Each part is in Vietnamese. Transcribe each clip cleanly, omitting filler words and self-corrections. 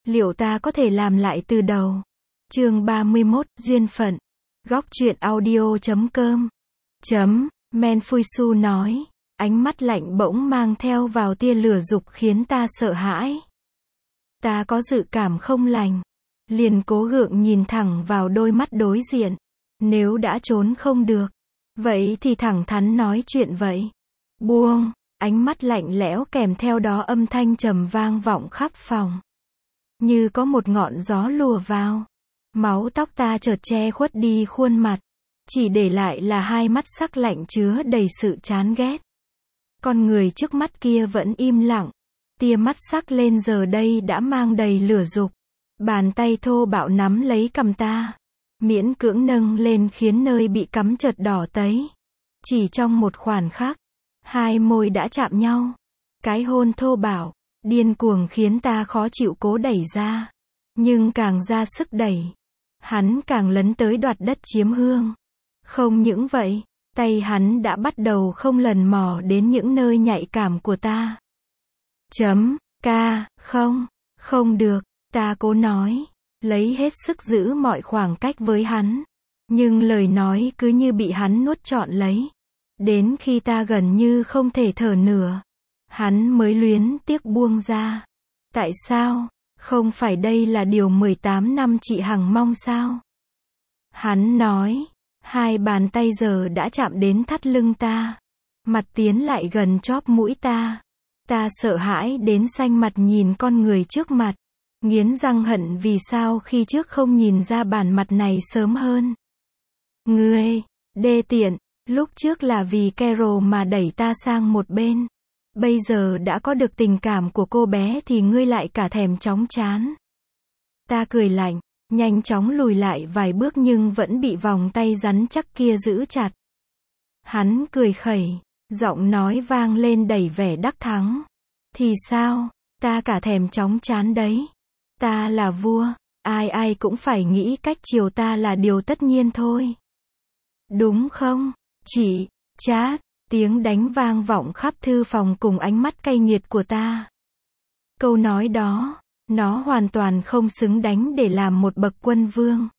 Liệu ta có thể làm lại từ đầu? Chương 31, duyên phận. Góc truyện audio.com. Menfuisu nói, ánh mắt lạnh bỗng mang theo vào tia lửa dục khiến ta sợ hãi. Ta có dự cảm không lành. Liền cố gượng nhìn thẳng vào đôi mắt đối diện. Nếu đã trốn không được, vậy thì thẳng thắn nói chuyện vậy. Buông, ánh mắt lạnh lẽo kèm theo đó âm thanh trầm vang vọng khắp phòng. Như có một ngọn gió lùa vào. Máu tóc ta chợt che khuất đi khuôn mặt. Chỉ để lại là hai mắt sắc lạnh chứa đầy sự chán ghét. Con người trước mắt kia vẫn im lặng. Tia mắt sắc lên giờ đây đã mang đầy lửa dục. Bàn tay thô bạo nắm lấy cằm ta. Miễn cưỡng nâng lên khiến nơi bị cắm chợt đỏ tấy. Chỉ trong một khoảnh khắc, hai môi đã chạm nhau. Cái hôn thô bạo, điên cuồng khiến ta khó chịu cố đẩy ra. Nhưng càng ra sức đẩy, hắn càng lấn tới đoạt đất chiếm hương. Không những vậy, tay hắn đã bắt đầu không lần mò đến những nơi nhạy cảm của ta. Không được, ta cố nói, lấy hết sức giữ mọi khoảng cách với hắn. Nhưng lời nói cứ như bị hắn nuốt trọn lấy. Đến khi ta gần như không thể thở nửa, hắn mới luyến tiếc buông ra. Tại sao? Không phải đây là điều 18 năm chị hằng mong sao? Hắn nói, hai bàn tay giờ đã chạm đến thắt lưng ta. Mặt tiến lại gần chóp mũi ta. Ta sợ hãi đến xanh mặt nhìn con người trước mặt. Nghiến răng hận vì sao khi trước không nhìn ra bản mặt này sớm hơn. Ngươi, đê tiện, lúc trước là vì Carol mà đẩy ta sang một bên. Bây giờ đã có được tình cảm của cô bé thì ngươi lại cả thèm chóng chán. Ta cười lạnh, nhanh chóng lùi lại vài bước nhưng vẫn bị vòng tay rắn chắc kia giữ chặt. Hắn cười khẩy, giọng nói vang lên đầy vẻ đắc thắng. Thì sao, ta cả thèm chóng chán đấy. Ta là vua, ai cũng phải nghĩ cách chiều ta là điều tất nhiên thôi. Đúng không, chị, chát, tiếng đánh vang vọng khắp thư phòng cùng ánh mắt cay nghiệt của ta. Câu nói đó, nó hoàn toàn không xứng đánh để làm một bậc quân vương.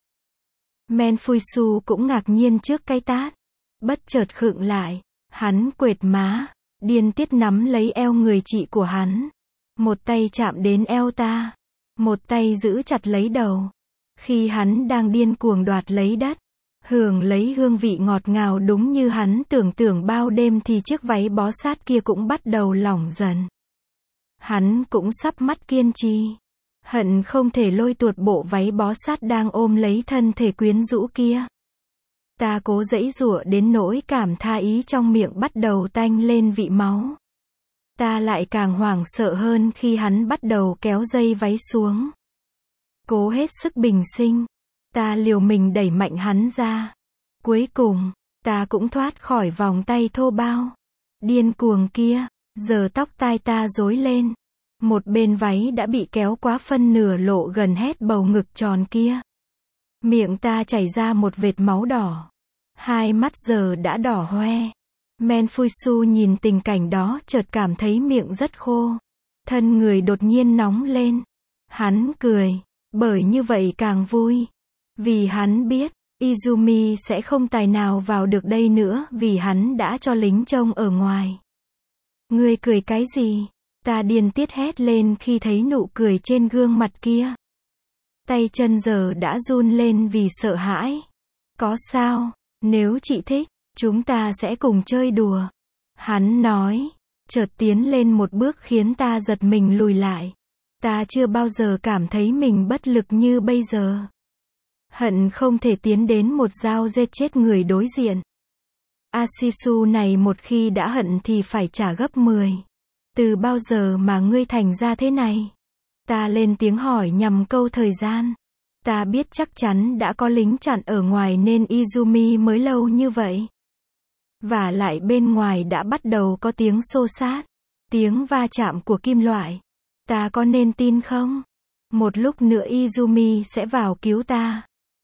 Menfuisu cũng ngạc nhiên trước cái tát. Bất chợt khựng lại, hắn quệt má, điên tiết nắm lấy eo người chị của hắn. Một tay chạm đến eo ta, một tay giữ chặt lấy đầu. Khi hắn đang điên cuồng đoạt lấy đất, hưởng lấy hương vị ngọt ngào đúng như hắn tưởng tượng bao đêm thì chiếc váy bó sát kia cũng bắt đầu lỏng dần. Hắn cũng sắp mất kiên trì. Hận không thể lôi tuột bộ váy bó sát đang ôm lấy thân thể quyến rũ kia. Ta cố giãy giụa đến nỗi cảm tha ý trong miệng bắt đầu tanh lên vị máu. Ta lại càng hoảng sợ hơn khi hắn bắt đầu kéo dây váy xuống. Cố hết sức bình sinh, ta liều mình đẩy mạnh hắn ra. Cuối cùng, ta cũng thoát khỏi vòng tay thô bao. Điên cuồng kia, giờ tóc tai ta rối lên. Một bên váy đã bị kéo quá phân nửa lộ gần hết bầu ngực tròn kia. Miệng ta chảy ra một vệt máu đỏ. Hai mắt giờ đã đỏ hoe. Menfuisu nhìn tình cảnh đó chợt cảm thấy miệng rất khô. Thân người đột nhiên nóng lên. Hắn cười, bởi như vậy càng vui. Vì hắn biết, Izumi sẽ không tài nào vào được đây nữa vì hắn đã cho lính trông ở ngoài. Ngươi cười cái gì? Ta điên tiết hét lên khi thấy nụ cười trên gương mặt kia. Tay chân giờ đã run lên vì sợ hãi. Có sao, nếu chị thích, chúng ta sẽ cùng chơi đùa. Hắn nói, chợt tiến lên một bước khiến ta giật mình lùi lại. Ta chưa bao giờ cảm thấy mình bất lực như bây giờ. Hận không thể tiến đến một dao giết chết người đối diện. Asisu này một khi đã hận thì phải trả gấp 10. Từ bao giờ mà ngươi thành ra thế này? Ta lên tiếng hỏi nhằm câu thời gian. Ta biết chắc chắn đã có lính chặn ở ngoài nên Izumi mới lâu như vậy. Và lại bên ngoài đã bắt đầu có tiếng xô xát. Tiếng va chạm của kim loại. Ta có nên tin không? Một lúc nữa Izumi sẽ vào cứu ta.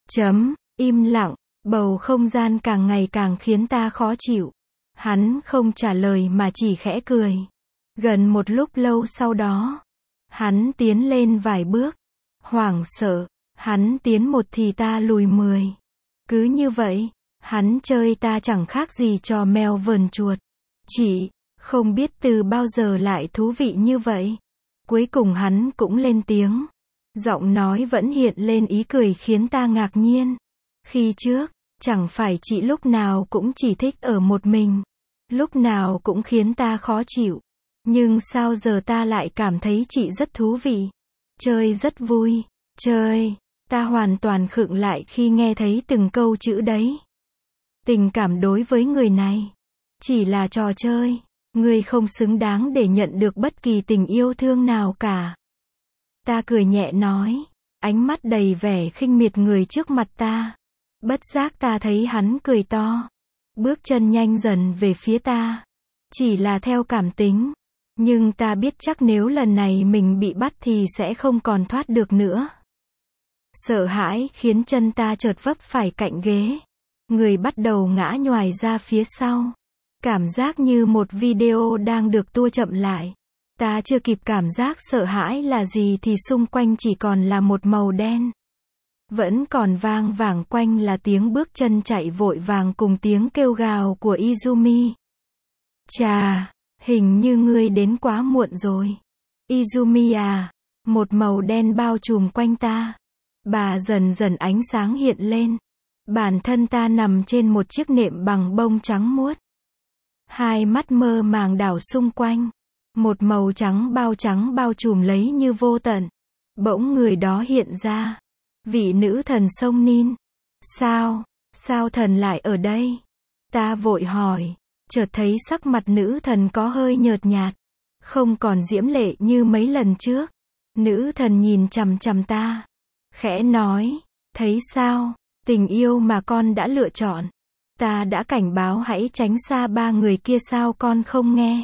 Im lặng, bầu không gian càng ngày càng khiến ta khó chịu. Hắn không trả lời mà chỉ khẽ cười. Gần một lúc lâu sau đó, hắn tiến lên vài bước, Hoảng sợ, hắn tiến 1 thì ta lùi 10. Cứ như vậy, hắn chơi ta chẳng khác gì trò mèo vờn chuột. Chỉ, không biết từ bao giờ lại thú vị như vậy. Cuối cùng hắn cũng lên tiếng. Giọng nói vẫn hiện lên ý cười khiến ta ngạc nhiên. Khi trước, chẳng phải chị lúc nào cũng chỉ thích ở một mình. Lúc nào cũng khiến ta khó chịu. Nhưng sao giờ ta lại cảm thấy chị rất thú vị. Chơi rất vui. Chơi. Ta hoàn toàn khựng lại khi nghe thấy từng câu chữ đấy. Tình cảm đối với người này chỉ là trò chơi. Người không xứng đáng để nhận được bất kỳ tình yêu thương nào cả. Ta cười nhẹ nói. Ánh mắt đầy vẻ khinh miệt người trước mặt ta. Bất giác ta thấy hắn cười to. Bước chân nhanh dần về phía ta. Chỉ là theo cảm tính. Nhưng ta biết chắc nếu lần này mình bị bắt thì sẽ không còn thoát được nữa. Sợ hãi khiến chân ta chợt vấp phải cạnh ghế. Người bắt đầu ngã nhoài ra phía sau. Cảm giác như một video đang được tua chậm lại. Ta chưa kịp cảm giác sợ hãi là gì thì xung quanh chỉ còn là một màu đen. Vẫn còn vang vẳng quanh là tiếng bước chân chạy vội vàng cùng tiếng kêu gào của Izumi. Chà, hình như ngươi đến quá muộn rồi. Izumi à, một màu đen bao trùm quanh ta. Bà dần dần ánh sáng hiện lên. Bản thân ta nằm trên một chiếc nệm bằng bông trắng muốt. Hai mắt mơ màng đảo xung quanh. Một màu trắng bao trùm lấy như vô tận. Bỗng người đó hiện ra. Vị nữ thần sông Nin. Sao thần lại ở đây? Ta vội hỏi. Chợt thấy sắc mặt nữ thần có hơi nhợt nhạt. Không còn diễm lệ như mấy lần trước. Nữ thần nhìn chằm chằm ta. Khẽ nói. Thấy sao? Tình yêu mà con đã lựa chọn. Ta đã cảnh báo hãy tránh xa 3 người kia sao con không nghe?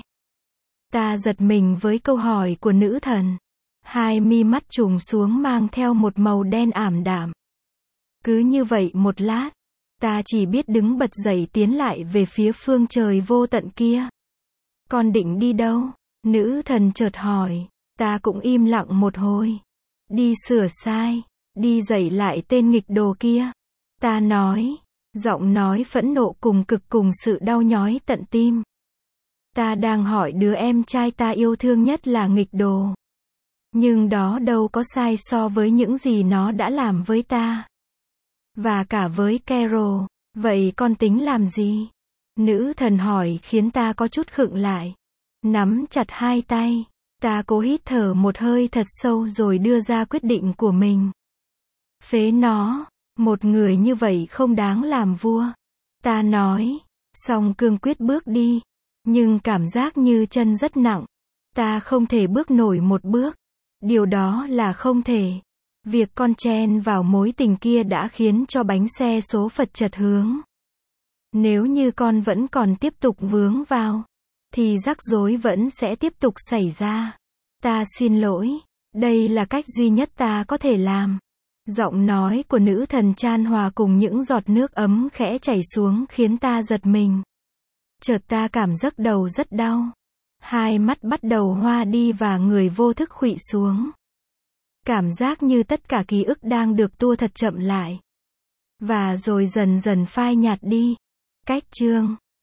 Ta giật mình với câu hỏi của nữ thần. Hai mi mắt trùng xuống mang theo một màu đen ảm đạm. Cứ như vậy một lát, ta chỉ biết đứng bật dậy tiến lại về phía phương trời vô tận kia. Con định đi đâu? Nữ thần chợt hỏi. Ta cũng im lặng một hồi. Đi sửa sai, đi dạy lại tên nghịch đồ kia. Ta nói, giọng nói phẫn nộ cùng cực cùng sự đau nhói tận tim. Ta đang hỏi đứa em trai ta yêu thương nhất là nghịch đồ. Nhưng đó đâu có sai so với những gì nó đã làm với ta. Và cả với Carol. Vậy con tính làm gì? Nữ thần hỏi khiến ta có chút khựng lại. Nắm chặt hai tay. Ta cố hít thở một hơi thật sâu rồi đưa ra quyết định của mình. Phế nó. Một người như vậy không đáng làm vua. Ta nói. Xong cương quyết bước đi. Nhưng cảm giác như chân rất nặng. Ta không thể bước nổi một bước. Điều đó là không thể. Việc con chen vào mối tình kia đã khiến cho bánh xe số phận chật hướng. Nếu như con vẫn còn tiếp tục vướng vào, thì rắc rối vẫn sẽ tiếp tục xảy ra. Ta xin lỗi. Đây là cách duy nhất ta có thể làm. Giọng nói của nữ thần chan hòa cùng những giọt nước ấm khẽ chảy xuống khiến ta giật mình. Chợt ta cảm giác đầu rất đau. Hai mắt bắt đầu hoa đi và người vô thức khuỵu xuống. Cảm giác như tất cả ký ức đang được tua thật chậm lại. Và rồi dần dần phai nhạt đi. Cách chương